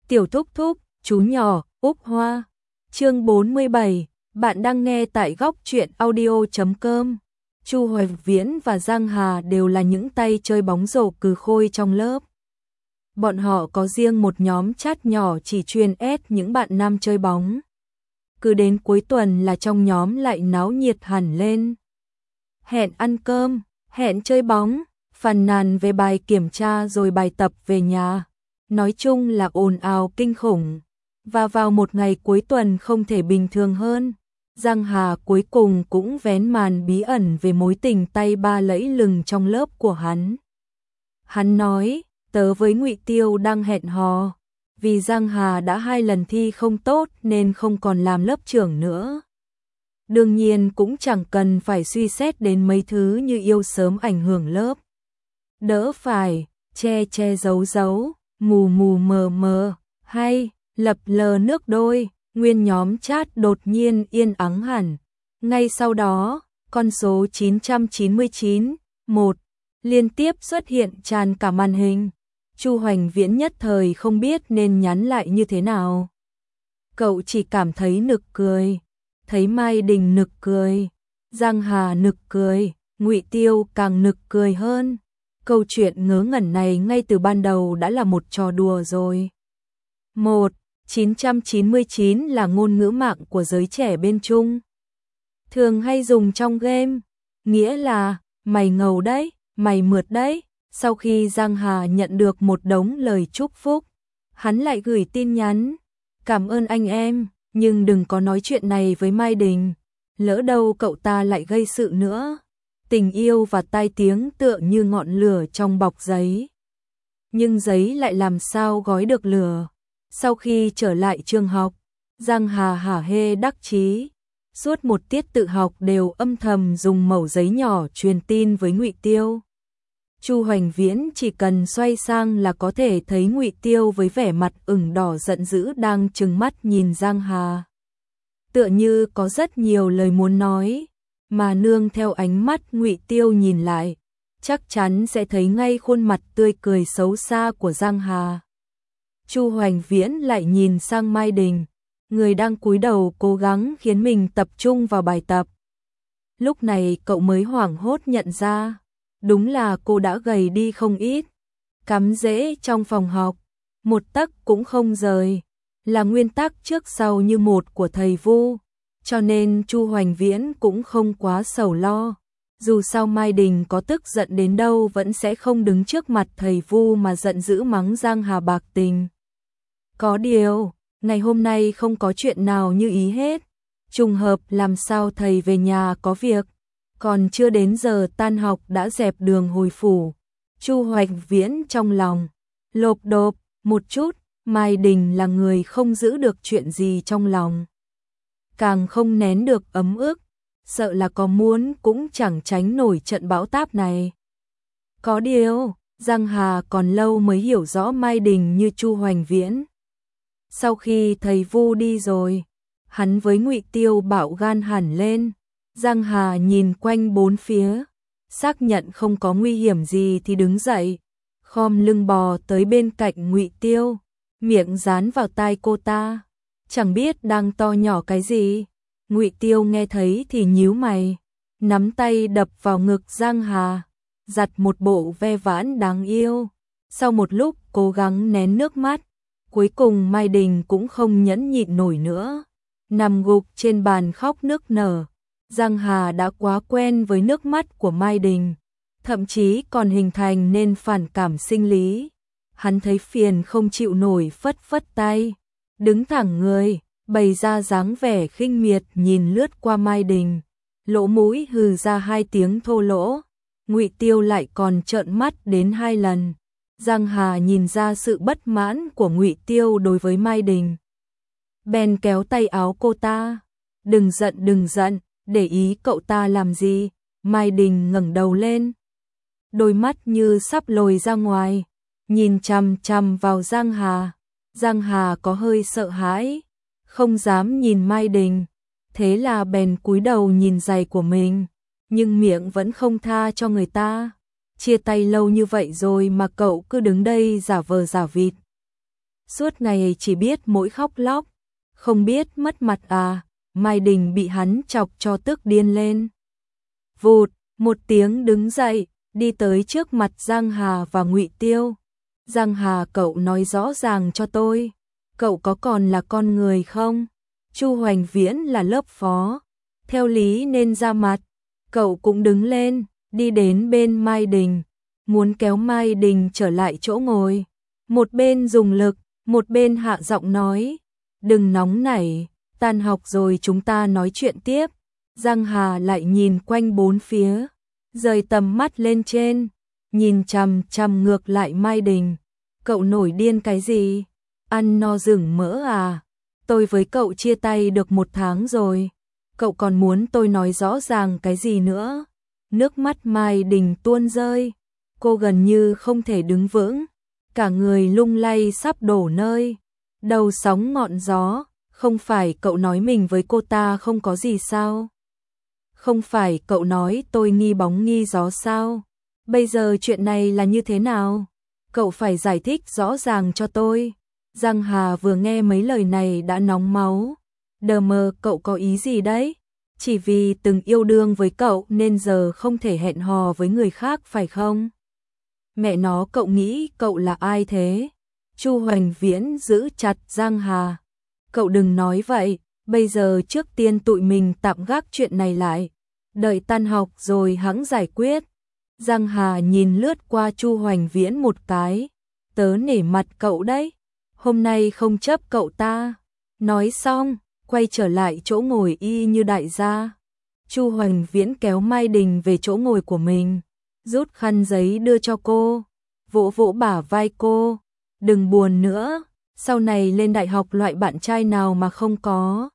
Tiểu thúc thúc, chú nhỏ, Úc Hoa. Chương 47, bạn đang nghe tại góc truyện audio.com. Chu Hoài Viễn và Giang Hà đều là những tay chơi bóng rổ cừ khôi trong lớp. Bọn họ có riêng một nhóm chat nhỏ chỉ chuyên ép những bạn nam chơi bóng. Cứ đến cuối tuần là trong nhóm lại náo nhiệt hẳn lên. Hẹn ăn cơm, hẹn chơi bóng, phàn nàn về bài kiểm tra rồi bài tập về nhà. Nói chung là ồn ào kinh khủng. Và vào một ngày cuối tuần không thể bình thường hơn, Giang Hà cuối cùng cũng vén màn bí ẩn về mối tình tay ba lẫy lừng trong lớp của hắn. Hắn nói, tớ với Ngụy Tiêu đang hẹn hò, vì Giang Hà đã 2 lần thi không tốt nên không còn làm lớp trưởng nữa. Đương nhiên cũng chẳng cần phải suy xét đến mấy thứ như yêu sớm ảnh hưởng lớp. Đỡ phải che che giấu giấu, mù mù mờ mờ, hay lập lờ nước đôi. Nguyên nhóm chat đột nhiên yên ắng hẳn. Ngay sau đó, con số 999, 1 liên tiếp xuất hiện tràn cả màn hình. Chu Hoành Viễn nhất thời không biết nên nhắn lại như thế nào. Cậu chỉ cảm thấy nực cười, thấy Mai Đình nực cười, Giang Hà nực cười, Ngụy Tiêu càng nực cười hơn. Câu chuyện ngớ ngẩn này ngay từ ban đầu đã là một trò đùa rồi. 999 là ngôn ngữ mạng của giới trẻ bên Trung. Thường hay dùng trong game, nghĩa là mày ngầu đấy, mày mượt đấy. Sau khi Giang Hà nhận được một đống lời chúc phúc, hắn lại gửi tin nhắn, cảm ơn anh em, nhưng đừng có nói chuyện này với Mai Đình, lỡ đâu cậu ta lại gây sự nữa. Tình yêu và tai tiếng tựa như ngọn lửa trong bọc giấy. Nhưng giấy lại làm sao gói được lửa. Sau khi trở lại trường học, Giang Hà hả hê đắc chí. Suốt một tiết tự học đều âm thầm dùng mẩu giấy nhỏ truyền tin với Ngụy Tiêu. Chu Hoành Viễn chỉ cần xoay sang là có thể thấy Ngụy Tiêu với vẻ mặt ửng đỏ giận dữ đang trừng mắt nhìn Giang Hà. Tựa như có rất nhiều lời muốn nói, mà nương theo ánh mắt Ngụy Tiêu nhìn lại, chắc chắn sẽ thấy ngay khuôn mặt tươi cười xấu xa của Giang Hà. Chu Hoành Viễn lại nhìn sang Mai Đình, người đang cúi đầu cố gắng khiến mình tập trung vào bài tập. Lúc này cậu mới hoảng hốt nhận ra, đúng là cô đã gầy đi không ít. Cắm rễ trong phòng học, một tấc cũng không rời, là nguyên tắc trước sau như một của thầy Vu, cho nên Chu Hoành Viễn cũng không quá sầu lo. Dù sao Mai Đình có tức giận đến đâu vẫn sẽ không đứng trước mặt thầy Vu mà giận dữ mắng Giang Hà bạc tình. Có điều, ngày hôm nay không có chuyện nào như ý hết. Trùng hợp làm sao thầy về nhà có việc, còn chưa đến giờ tan học đã dẹp đường hồi phủ. Chu Hoành Viễn trong lòng lộp độp một chút, Mai Đình là người không giữ được chuyện gì trong lòng, càng không nén được ấm ức, sợ là có muốn cũng chẳng tránh nổi trận bão táp này. Có điều, Giang Hà còn lâu mới hiểu rõ Mai Đình như Chu Hoành Viễn. Sau khi thầy Vu đi rồi, hắn với Ngụy Tiêu bạo gan hẳn lên. Giang Hà nhìn quanh bốn phía, xác nhận không có nguy hiểm gì thì đứng dậy, khom lưng bò tới bên cạnh Ngụy Tiêu, miệng dán vào tai cô ta, chẳng biết đang to nhỏ cái gì. Ngụy Tiêu nghe thấy thì nhíu mày, nắm tay đập vào ngực Giang Hà, giặt một bộ ve vãn đáng yêu. Sau một lúc cố gắng nén nước mắt, cuối cùng Mai Đình cũng không nhẫn nhịn nổi nữa, nằm gục trên bàn khóc nức nở. Giang Hà đã quá quen với nước mắt của Mai Đình, thậm chí còn hình thành nên phản cảm sinh lý. Hắn thấy phiền không chịu nổi phất phất tay, đứng thẳng người, bày ra dáng vẻ khinh miệt nhìn lướt qua Mai Đình, lỗ mũi hừ ra 2 tiếng thô lỗ. Ngụy Tiêu lại còn trợn mắt đến 2 lần. Giang Hà nhìn ra sự bất mãn của Ngụy Tiêu đối với Mai Đình, bèn kéo tay áo cô ta. Đừng giận, để ý cậu ta làm gì. Mai Đình ngẩng đầu lên, đôi mắt như sắp lồi ra ngoài, nhìn chằm chằm vào Giang Hà. Giang Hà có hơi sợ hãi, không dám nhìn Mai Đình, thế là bèn cúi đầu nhìn giày của mình, nhưng miệng vẫn không tha cho người ta. Chia tay lâu như vậy rồi mà cậu cứ đứng đây giả vờ giả vịt. suốt ngày chỉ biết mỗi khóc lóc, không biết mất mặt à. Mai Đình bị hắn chọc cho tức điên lên. Vụt, một tiếng đứng dậy, đi tới trước mặt Giang Hà và Ngụy Tiêu. Giang Hà, cậu nói rõ ràng cho tôi, cậu có còn là con người không? Chu Hoành Viễn là lớp phó, theo lý nên ra mặt. Cậu cũng đứng lên, đi đến bên Mai Đình, muốn kéo Mai Đình trở lại chỗ ngồi. Một bên dùng lực, một bên hạ giọng nói, đừng nóng nảy, tan học rồi chúng ta nói chuyện tiếp. Giang Hà lại nhìn quanh bốn phía, rời tầm mắt lên trên, nhìn chằm chằm ngược lại Mai Đình. Cậu nổi điên cái gì? Ăn no rừng mỡ à? Tôi với cậu chia tay được 1 tháng rồi, cậu còn muốn tôi nói rõ ràng cái gì nữa? Nước mắt Mai Đình tuôn rơi, cô gần như không thể đứng vững, cả người lung lay sắp đổ nơi, đầu sóng ngọn gió. Không phải cậu nói mình với cô ta không có gì sao? Không phải cậu nói tôi nghi bóng nghi gió sao? Bây giờ chuyện này là như thế nào? Cậu phải giải thích rõ ràng cho tôi. Giang Hà vừa nghe mấy lời này đã nóng máu. Đờ mờ, cậu có ý gì đấy? Chỉ vì từng yêu đương với cậu nên giờ không thể hẹn hò với người khác phải không? Mẹ nó, cậu nghĩ cậu là ai thế? Chu Hoành Viễn giữ chặt Giang Hà. Cậu đừng nói vậy, bây giờ trước tiên tụi mình tạm gác chuyện này lại, đợi tan học rồi hẵng giải quyết. Giang Hà nhìn lướt qua Chu Hoành Viễn một cái, tớ nể mặt cậu đấy, hôm nay không chấp cậu ta. Nói xong, quay trở lại chỗ ngồi y như đại gia. Chu Hoành Viễn kéo Mai Đình về chỗ ngồi của mình, rút khăn giấy đưa cho cô, vỗ vỗ bả vai cô, đừng buồn nữa. Sau này lên đại học loại bạn trai nào mà không có.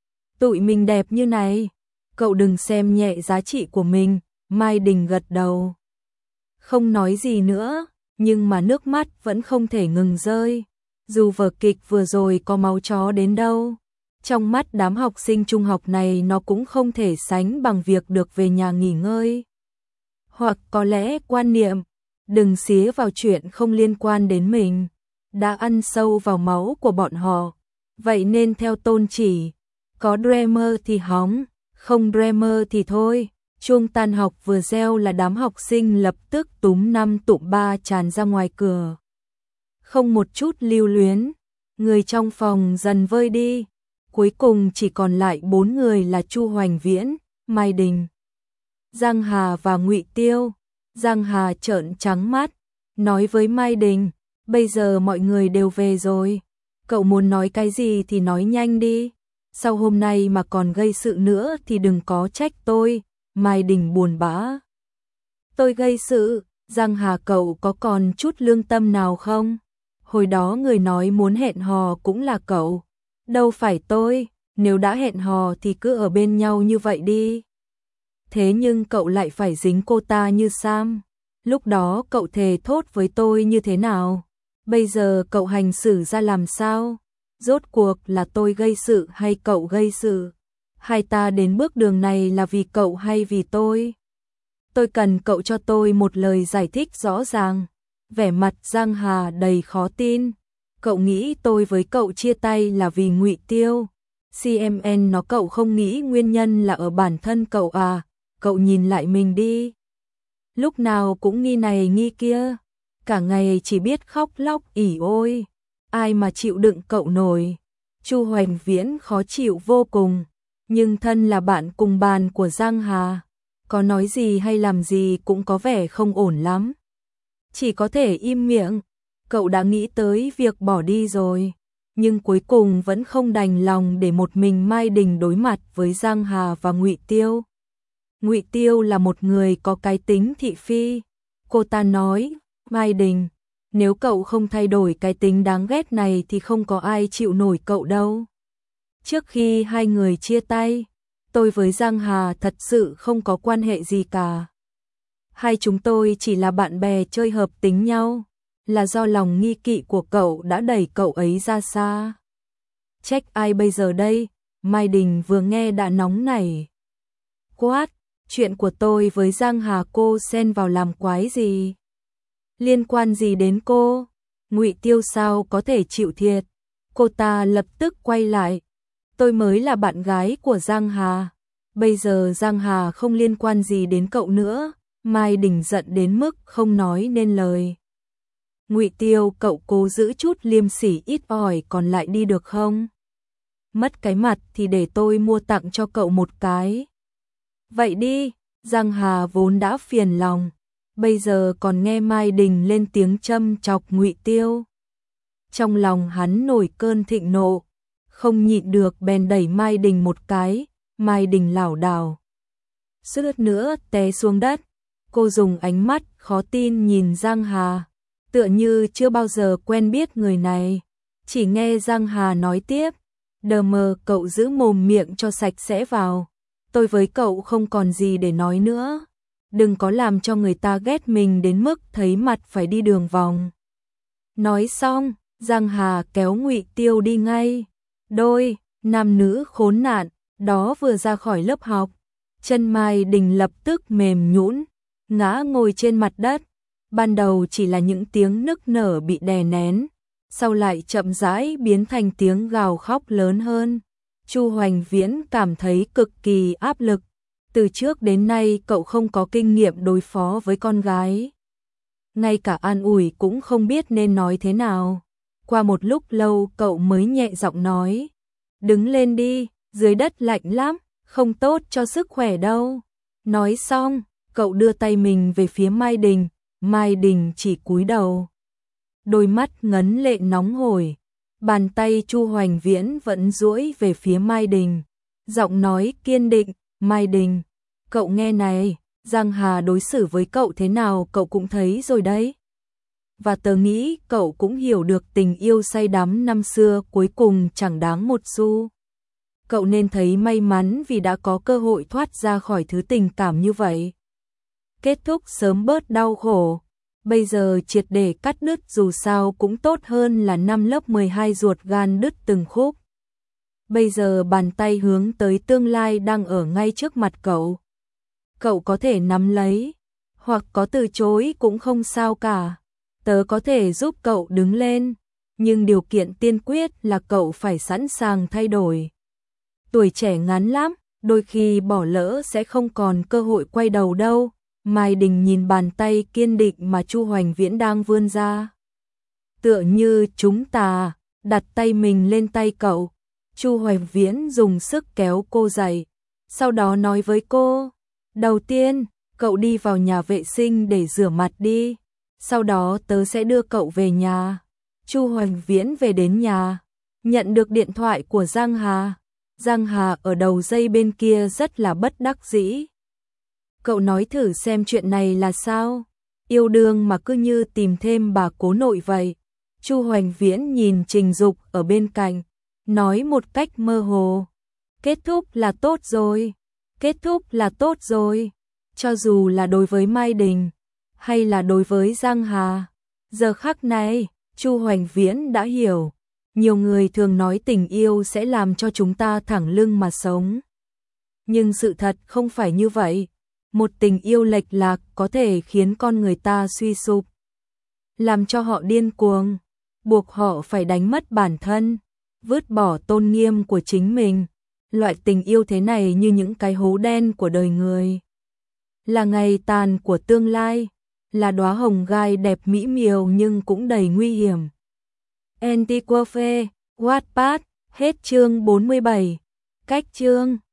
Tụi mình đẹp như này, cậu đừng xem nhẹ giá trị của mình. Mai Đình gật đầu, không nói gì nữa, nhưng mà nước mắt vẫn không thể ngừng rơi. Dù vở kịch vừa rồi có máu chó đến đâu, trong mắt đám học sinh trung học này nó cũng không thể sánh bằng việc được về nhà nghỉ ngơi. Hoặc có lẽ quan niệm, đừng xía vào chuyện không liên quan đến mình, đã ăn sâu vào máu của bọn họ. Vậy nên theo tôn chỉ, có dreamer thì hóng, không dreamer thì thôi. Chuông tan học vừa reo là đám học sinh lập tức túm 5 tụm 3 tràn ra ngoài cửa. Không một chút lưu luyến, người trong phòng dần vơi đi. Cuối cùng chỉ còn lại 4 người là Chu Hoành Viễn, Mai Đình, Giang Hà và Ngụy Tiêu. Giang Hà trợn trắng mắt, nói với Mai Đình, bây giờ mọi người đều về rồi, cậu muốn nói cái gì thì nói nhanh đi, sau hôm nay mà còn gây sự nữa thì đừng có trách tôi. Mai Đình buồn bã, tôi gây sự? Giang Hà, cậu có còn chút lương tâm nào không? Hồi đó người nói muốn hẹn hò cũng là cậu, đâu phải tôi, nếu đã hẹn hò thì cứ ở bên nhau như vậy đi. Thế nhưng cậu lại phải dính cô ta như Sam, lúc đó cậu thề thốt với tôi như thế nào? Bây giờ cậu hành xử ra làm sao? Rốt cuộc là tôi gây sự hay cậu gây sự? Hai ta đến bước đường này là vì cậu hay vì tôi? Tôi cần cậu cho tôi một lời giải thích rõ ràng. Vẻ mặt Giang Hà đầy khó tin. Cậu nghĩ tôi với cậu chia tay là vì Ngụy Tiêu? CMN nó, cậu không nghĩ nguyên nhân là ở bản thân cậu à? Cậu nhìn lại mình đi. Lúc nào cũng nghi này nghi kia, cả ngày chỉ biết khóc lóc ỉ ôi. Ai mà chịu đựng cậu nổi? Chu Hoành Viễn khó chịu vô cùng, nhưng thân là bạn cùng bàn của Giang Hà, có nói gì hay làm gì cũng có vẻ không ổn lắm. Chỉ có thể im miệng. Cậu đã nghĩ tới việc bỏ đi rồi, nhưng cuối cùng vẫn không đành lòng để một mình Mai Đình đối mặt với Giang Hà và Ngụy Tiêu. Ngụy Tiêu là một người có cái tính thị phi. Cô ta nói, Mai Đình, nếu cậu không thay đổi cái tính đáng ghét này thì không có ai chịu nổi cậu đâu. Trước khi hai người chia tay, tôi với Giang Hà thật sự không có quan hệ gì cả. Hai chúng tôi chỉ là bạn bè chơi hợp tính nhau, là do lòng nghi kỵ của cậu đã đẩy cậu ấy ra xa. Trách ai bây giờ đây? Mai Đình vừa nghe đã nóng nảy. Quát, chuyện của tôi với Giang Hà cô xen vào làm quái gì? Liên quan gì đến cô? Ngụy Tiêu sao có thể chịu thiệt? Cô ta lập tức quay lại. Tôi mới là bạn gái của Giang Hà. Bây giờ Giang Hà không liên quan gì đến cậu nữa. Mai Đình giận đến mức không nói nên lời. Ngụy Tiêu, cậu cố giữ chút liêm sỉ ít ỏi còn lại đi được không? Mất cái mặt thì để tôi mua tặng cho cậu một cái. Vậy đi. Giang Hà vốn đã phiền lòng, bây giờ còn nghe Mai Đình lên tiếng châm chọc Ngụy Tiêu. Trong lòng hắn nổi cơn thịnh nộ, không nhịn được bèn đẩy Mai Đình một cái. Mai Đình lảo đảo suýt nữa té xuống đất. Cô dùng ánh mắt khó tin nhìn Giang Hà, tựa như chưa bao giờ quen biết người này. Chỉ nghe Giang Hà nói tiếp, đờ mờ, cậu giữ mồm miệng cho sạch sẽ vào. Tôi với cậu không còn gì để nói nữa. Đừng có làm cho người ta ghét mình đến mức thấy mặt phải đi đường vòng. Nói xong, Giang Hà kéo Ngụy Tiêu đi ngay. Đôi nam nữ khốn nạn đó vừa ra khỏi lớp học, chân Mai Đình lập tức mềm nhũn, ngã ngồi trên mặt đất. Ban đầu chỉ là những tiếng nức nở bị đè nén, sau lại chậm rãi biến thành tiếng gào khóc lớn hơn. Chu Hoành Viễn cảm thấy cực kỳ áp lực. Từ trước đến nay cậu không có kinh nghiệm đối phó với con gái. Ngay cả an ủi cũng không biết nên nói thế nào. Qua một lúc lâu cậu mới nhẹ giọng nói, đứng lên đi, dưới đất lạnh lắm, không tốt cho sức khỏe đâu. Nói xong, cậu đưa tay mình về phía Mai Đình. Mai Đình chỉ cúi đầu, đôi mắt ngấn lệ nóng hổi. Bàn tay Chu Hoành Viễn vẫn duỗi về phía Mai Đình, giọng nói kiên định, Mai Đình, cậu nghe này, Giang Hà đối xử với cậu thế nào cậu cũng thấy rồi đấy. Và tớ nghĩ cậu cũng hiểu được tình yêu say đắm năm xưa cuối cùng chẳng đáng một xu. Cậu nên thấy may mắn vì đã có cơ hội thoát ra khỏi thứ tình cảm như vậy. Kết thúc sớm bớt đau khổ. Bây giờ triệt để cắt đứt dù sao cũng tốt hơn là năm lớp 12 ruột gan đứt từng khúc. Bây giờ bàn tay hướng tới tương lai đang ở ngay trước mặt cậu. Cậu có thể nắm lấy, hoặc có từ chối cũng không sao cả. Tớ có thể giúp cậu đứng lên, nhưng điều kiện tiên quyết là cậu phải sẵn sàng thay đổi. Tuổi trẻ ngắn lắm, đôi khi bỏ lỡ sẽ không còn cơ hội quay đầu đâu. Mai Đình nhìn bàn tay kiên định mà Chu Hoành Viễn đang vươn ra. Tựa như chúng ta, đặt tay mình lên tay cậu. Chu Hoành Viễn dùng sức kéo cô dậy, sau đó nói với cô, đầu tiên, cậu đi vào nhà vệ sinh để rửa mặt đi, sau đó tớ sẽ đưa cậu về nhà. Chu Hoành Viễn về đến nhà, nhận được điện thoại của Giang Hà. Giang Hà ở đầu dây bên kia rất là bất đắc dĩ. Cậu nói thử xem chuyện này là sao? Yêu đương mà cứ như tìm thêm bà cố nội vậy. Chu Hoành Viễn nhìn Trình Dục ở bên cạnh, nói một cách mơ hồ. Kết thúc là tốt rồi. Kết thúc là tốt rồi. Cho dù là đối với Mai Đình, hay là đối với Giang Hà. Giờ khắc này, Chu Hoành Viễn đã hiểu. Nhiều người thường nói tình yêu sẽ làm cho chúng ta thẳng lưng mà sống. Nhưng sự thật không phải như vậy. Một tình yêu lệch lạc có thể khiến con người ta suy sụp, làm cho họ điên cuồng, buộc họ phải đánh mất bản thân, vứt bỏ tôn nghiêm của chính mình. Loại tình yêu thế này như những cái hố đen của đời người, là ngày tàn của tương lai, là đóa hồng gai đẹp mỹ miều nhưng cũng đầy nguy hiểm. Antiquafe, Wattpad, hết chương 47. Cách chương